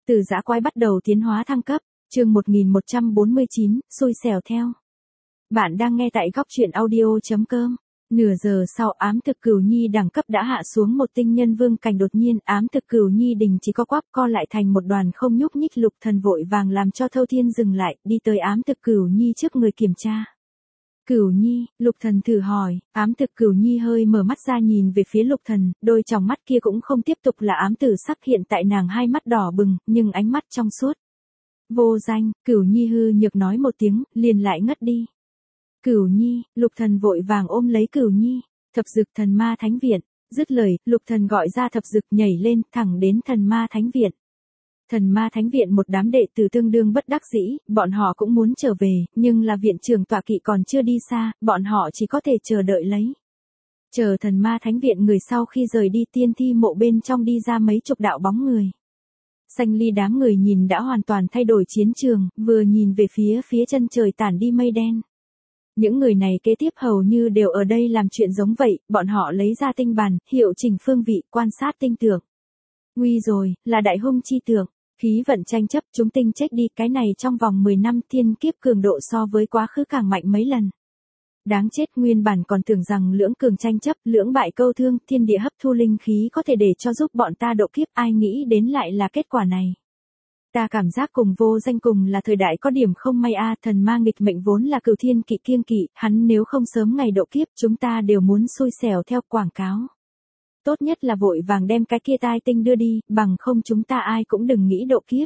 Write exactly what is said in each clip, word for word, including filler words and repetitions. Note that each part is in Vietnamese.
Từ dã quái bắt đầu tiến hóa thăng cấp, chương một nghìn một trăm bốn mươi chín, xui xẻo theo. Bạn đang nghe tại góc truyện audio chấm com. Nửa giờ sau ám thực cửu nhi đẳng cấp đã hạ xuống một tinh nhân vương cảnh, đột nhiên ám thực cửu nhi đình chỉ co quắp co lại thành một đoàn không nhúc nhích. Lục Thần vội vàng làm cho Thâu Thiên dừng lại, đi tới ám thực cửu nhi trước người kiểm tra. Cửu nhi, Lục Thần thử hỏi. Ám thực cửu nhi hơi mở mắt ra nhìn về phía Lục Thần, đôi tròng mắt kia cũng không tiếp tục là ám tử sắc, hiện tại nàng hai mắt đỏ bừng, nhưng ánh mắt trong suốt. Vô danh, Cửu nhi hư nhược nói một tiếng, liền lại ngất đi. Cửu nhi, Lục Thần vội vàng ôm lấy Cửu nhi. Thập dực thần ma thánh viện. Dứt lời, Lục Thần gọi ra thập dực nhảy lên, thẳng đến thần ma thánh viện. Thần ma thánh viện một đám đệ tử tương đương bất đắc dĩ, bọn họ cũng muốn trở về, nhưng là viện trưởng tọa kỵ còn chưa đi xa, bọn họ chỉ có thể chờ đợi lấy. Chờ thần ma thánh viện người sau khi rời đi, tiên thi mộ bên trong đi ra mấy chục đạo bóng người. Xanh ly đám người nhìn đã hoàn toàn thay đổi chiến trường, vừa nhìn về phía phía chân trời tản đi mây đen. Những người này kế tiếp hầu như đều ở đây làm chuyện giống vậy, bọn họ lấy ra tinh bàn, hiệu chỉnh phương vị, quan sát tinh tượng. Nguy rồi, là đại hung chi tượng. Khí vận tranh chấp, chúng tinh chết đi, cái này trong vòng mười năm thiên kiếp cường độ so với quá khứ càng mạnh mấy lần. Đáng chết, nguyên bản còn tưởng rằng lưỡng cường tranh chấp, lưỡng bại câu thương, thiên địa hấp thu linh khí có thể để cho giúp bọn ta độ kiếp, ai nghĩ đến lại là kết quả này. Ta cảm giác cùng vô danh cùng là thời đại có điểm không may a, thần ma nghịch mệnh vốn là cửu thiên kỵ kiêng kỵ, hắn nếu không sớm ngày độ kiếp, chúng ta đều muốn xui xẻo theo quảng cáo. Tốt nhất là vội vàng đem cái kia tai tinh đưa đi, bằng không chúng ta ai cũng đừng nghĩ độ kiếp.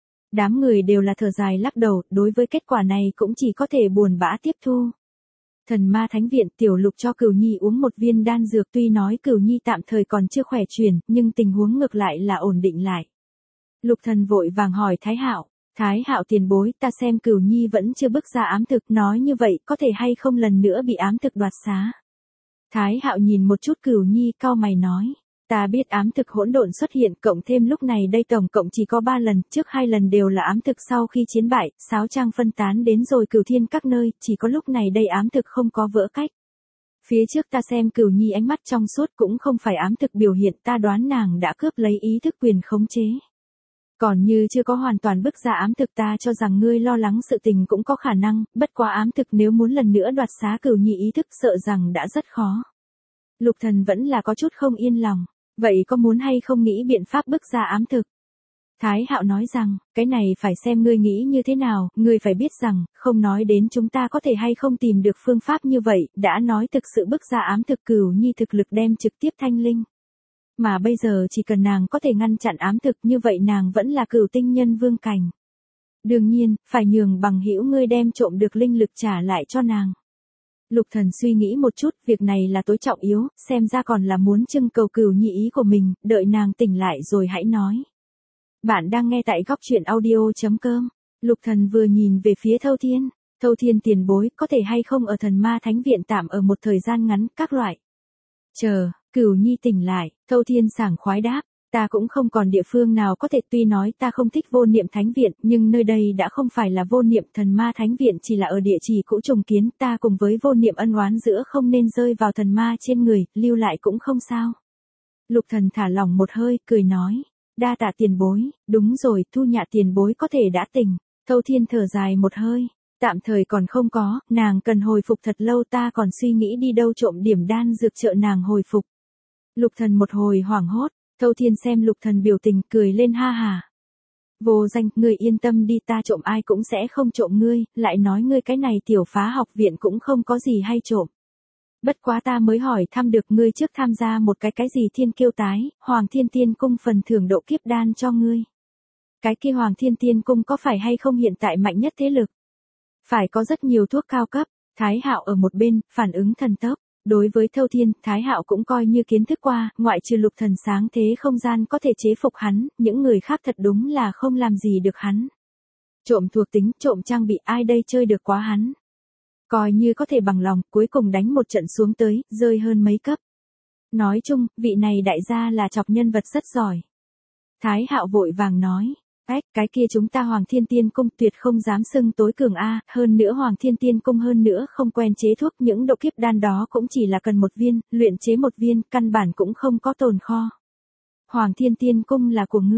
Đám người đều là thở dài lắc đầu, đối với kết quả này cũng chỉ có thể buồn bã tiếp thu. Thần ma thánh viện, Tiểu Lục cho Cửu nhi uống một viên đan dược, tuy nói Cửu nhi tạm thời còn chưa khỏe chuyển, nhưng tình huống ngược lại là ổn định lại. Lục Thần vội vàng hỏi Thái Hạo, Thái Hạo tiền bối, ta xem Cửu nhi vẫn chưa bước ra ám thực, nói như vậy có thể hay không lần nữa bị ám thực đoạt xá. Thái Hạo nhìn một chút Cửu nhi, cau mày nói, ta biết ám thực hỗn độn xuất hiện, cộng thêm lúc này đây tổng cộng chỉ có ba lần, trước hai lần đều là ám thực sau khi chiến bại, sáo trang phân tán đến rồi cửu thiên các nơi, chỉ có lúc này đây ám thực không có vỡ cách. Phía trước ta xem Cửu nhi ánh mắt trong suốt cũng không phải ám thực biểu hiện, ta đoán nàng đã cướp lấy ý thức quyền khống chế. Còn như chưa có hoàn toàn bức ra ám thực, ta cho rằng ngươi lo lắng sự tình cũng có khả năng, bất quá ám thực nếu muốn lần nữa đoạt xá Cửu nhi ý thức sợ rằng đã rất khó. Lục Thần vẫn là có chút không yên lòng, vậy có muốn hay không nghĩ biện pháp bức ra ám thực? Thái Hạo nói rằng, cái này phải xem ngươi nghĩ như thế nào, ngươi phải biết rằng, không nói đến chúng ta có thể hay không tìm được phương pháp như vậy, đã nói thực sự bức ra ám thực Cửu nhi thực lực đem trực tiếp thanh linh. Mà bây giờ chỉ cần nàng có thể ngăn chặn ám thực, như vậy nàng vẫn là cửu tinh nhân vương cảnh. Đương nhiên, phải nhường bằng hữu ngươi đem trộm được linh lực trả lại cho nàng. Lục Thần suy nghĩ một chút, việc này là tối trọng yếu, xem ra còn là muốn trưng cầu Cửu nhi ý của mình, đợi nàng tỉnh lại rồi hãy nói. Bạn đang nghe tại góc truyện audio chấm com. Lục Thần vừa nhìn về phía Thâu Thiên, Thâu Thiên tiền bối, có thể hay không ở thần ma thánh viện tạm ở một thời gian ngắn, các loại. Chờ, Cửu nhi tỉnh lại, Thâu Thiên sảng khoái đáp, ta cũng không còn địa phương nào có thể, tuy nói ta không thích vô niệm thánh viện, nhưng nơi đây đã không phải là vô niệm, thần ma thánh viện chỉ là ở địa chỉ cũ trùng kiến, ta cùng với vô niệm ân oán giữa không nên rơi vào thần ma trên người, lưu lại cũng không sao. Lục Thần thả lỏng một hơi, cười nói, đa tạ tiền bối, đúng rồi, Thu Nhạ tiền bối có thể đã tỉnh. Thâu Thiên thở dài một hơi, tạm thời còn không có, nàng cần hồi phục thật lâu, ta còn suy nghĩ đi đâu trộm điểm đan dược trợ nàng hồi phục. Lục Thần một hồi hoảng hốt, Thâu Thiên xem Lục Thần biểu tình, cười lên ha hà. Vô danh, ngươi yên tâm đi, ta trộm ai cũng sẽ không trộm ngươi, lại nói ngươi cái này tiểu phá học viện cũng không có gì hay trộm. Bất quá ta mới hỏi thăm được ngươi trước tham gia một cái cái gì thiên kiêu tái, Hoàng Thiên Tiên Cung phần thưởng độ kiếp đan cho ngươi. Cái kia Hoàng Thiên Tiên Cung có phải hay không hiện tại mạnh nhất thế lực? Phải có rất nhiều thuốc cao cấp. Thái Hạo ở một bên, phản ứng thần tốc. Đối với Thâu Thiên, Thái Hạo cũng coi như kiến thức qua, ngoại trừ Lục Thần sáng thế không gian có thể chế phục hắn, những người khác thật đúng là không làm gì được hắn. Trộm thuộc tính, trộm trang bị, ai đây chơi được quá hắn. Coi như có thể bằng lòng, cuối cùng đánh một trận xuống tới, rơi hơn mấy cấp. Nói chung, vị này đại gia là chọc nhân vật rất giỏi. Thái Hạo vội vàng nói, ách, cái kia chúng ta Hoàng Thiên Tiên Cung tuyệt không dám xưng tối cường a, hơn nữa Hoàng Thiên Tiên Cung hơn nữa không quen chế thuốc, những độ kiếp đan đó cũng chỉ là cần một viên, luyện chế một viên, căn bản cũng không có tồn kho. Hoàng Thiên Tiên Cung là của ngươi.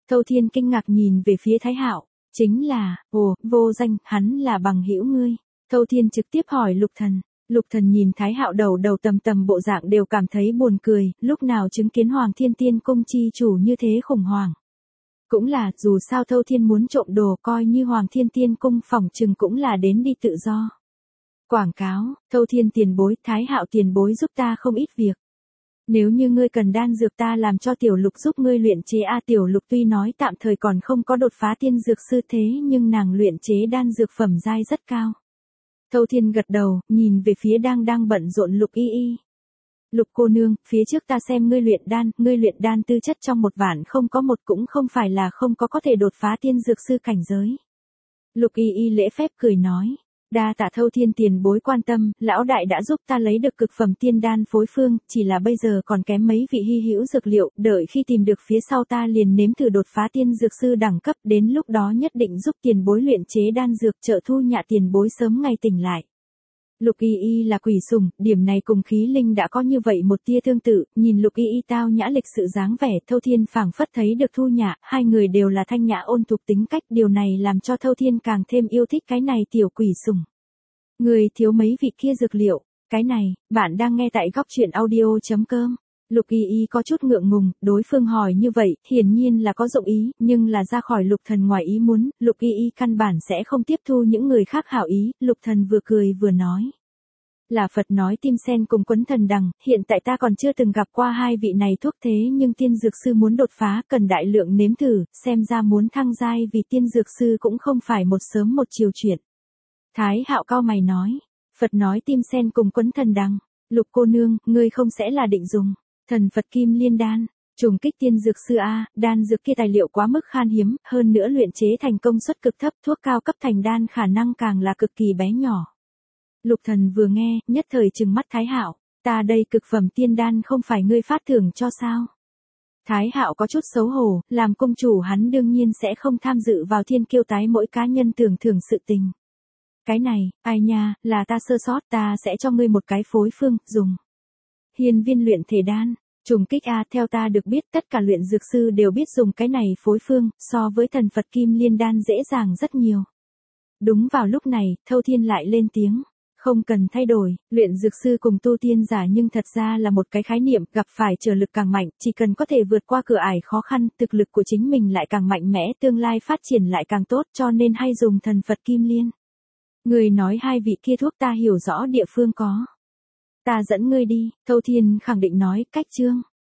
Thâu Thiên kinh ngạc nhìn về phía Thái Hạo, chính là, ồ, vô danh, hắn là bằng hữu ngươi. Thâu Thiên trực tiếp hỏi Lục Thần. Lục Thần nhìn Thái Hạo đầu đầu tầm tầm bộ dạng đều cảm thấy buồn cười, lúc nào chứng kiến Hoàng Thiên Tiên Cung chi chủ như thế khủng hoảng. Cũng là, dù sao Thâu Thiên muốn trộm đồ coi như Hoàng Thiên Tiên Cung phỏng chừng cũng là đến đi tự do. Quảng cáo, Thâu Thiên tiền bối, Thái Hạo tiền bối giúp ta không ít việc. Nếu như ngươi cần đan dược ta làm cho Tiểu Lục giúp ngươi luyện chế a Tiểu Lục tuy nói tạm thời còn không có đột phá tiên dược sư thế nhưng nàng luyện chế đan dược phẩm giai rất cao. Thâu Thiên gật đầu, nhìn về phía đang đang bận rộn Lục Y Y. Lục cô nương, phía trước ta xem ngươi luyện đan, ngươi luyện đan tư chất trong một vạn không có một cũng không phải là không có có thể đột phá tiên dược sư cảnh giới. Lục Y Y lễ phép cười nói, đa tạ Thâu Thiên tiền bối quan tâm, lão đại đã giúp ta lấy được cực phẩm tiên đan phối phương, chỉ là bây giờ còn kém mấy vị hy hữu dược liệu, đợi khi tìm được phía sau ta liền nếm thử đột phá tiên dược sư đẳng cấp, đến lúc đó nhất định giúp tiền bối luyện chế đan dược trợ thu nhạ tiền bối sớm ngày tỉnh lại. Lục Y Y là quỷ sủng, điểm này cùng khí linh đã có như vậy một tia tương tự, nhìn Lục Y Y tao nhã lịch sự dáng vẻ, Thâu Thiên phảng phất thấy được thu nhạ, hai người đều là thanh nhã ôn tục tính cách, điều này làm cho Thâu Thiên càng thêm yêu thích cái này tiểu quỷ sủng. Người thiếu mấy vị kia dược liệu, cái này, bạn đang nghe tại góc truyện audio chấm com. Lục Y Y có chút ngượng ngùng, đối phương hỏi như vậy, hiển nhiên là có dụng ý, nhưng là ra khỏi Lục Thần ngoài ý muốn, Lục Y Y căn bản sẽ không tiếp thu những người khác hảo ý, Lục Thần vừa cười vừa nói. Là Phật nói tim sen cùng quấn thần đằng, hiện tại ta còn chưa từng gặp qua hai vị này thuốc thế nhưng tiên dược sư muốn đột phá cần đại lượng nếm thử, xem ra muốn thăng giai vì tiên dược sư cũng không phải một sớm một chiều chuyện. Thái Hạo cao mày nói, Phật nói tim sen cùng quấn thần đằng, Lục cô nương, ngươi không sẽ là định dùng thần Phật kim liên đan, trùng kích tiên dược sư a, đan dược kia tài liệu quá mức khan hiếm, hơn nữa luyện chế thành công suất cực thấp, thuốc cao cấp thành đan khả năng càng là cực kỳ bé nhỏ. Lục Thần vừa nghe, nhất thời trừng mắt Thái Hạo, ta đây cực phẩm tiên đan không phải ngươi phát thưởng cho sao? Thái Hạo có chút xấu hổ, làm công chủ hắn đương nhiên sẽ không tham dự vào thiên kiêu tái mỗi cá nhân tưởng thưởng sự tình. Cái này, ai nha, là ta sơ sót, ta sẽ cho ngươi một cái phối phương, dùng. Hiên viên luyện thể đan, trùng kích a, theo ta được biết tất cả luyện dược sư đều biết dùng cái này phối phương, so với thần Phật kim liên đan dễ dàng rất nhiều. Đúng vào lúc này, Thâu Thiên lại lên tiếng. Không cần thay đổi, luyện dược sư cùng tu tiên giả nhưng thật ra là một cái khái niệm, gặp phải trở lực càng mạnh, chỉ cần có thể vượt qua cửa ải khó khăn, thực lực của chính mình lại càng mạnh mẽ, tương lai phát triển lại càng tốt, cho nên hay dùng thần Phật kim liên. Người nói hai vị kia thuốc ta hiểu rõ địa phương có. Ta dẫn ngươi đi, Thâu Thiên khẳng định nói, cách chương.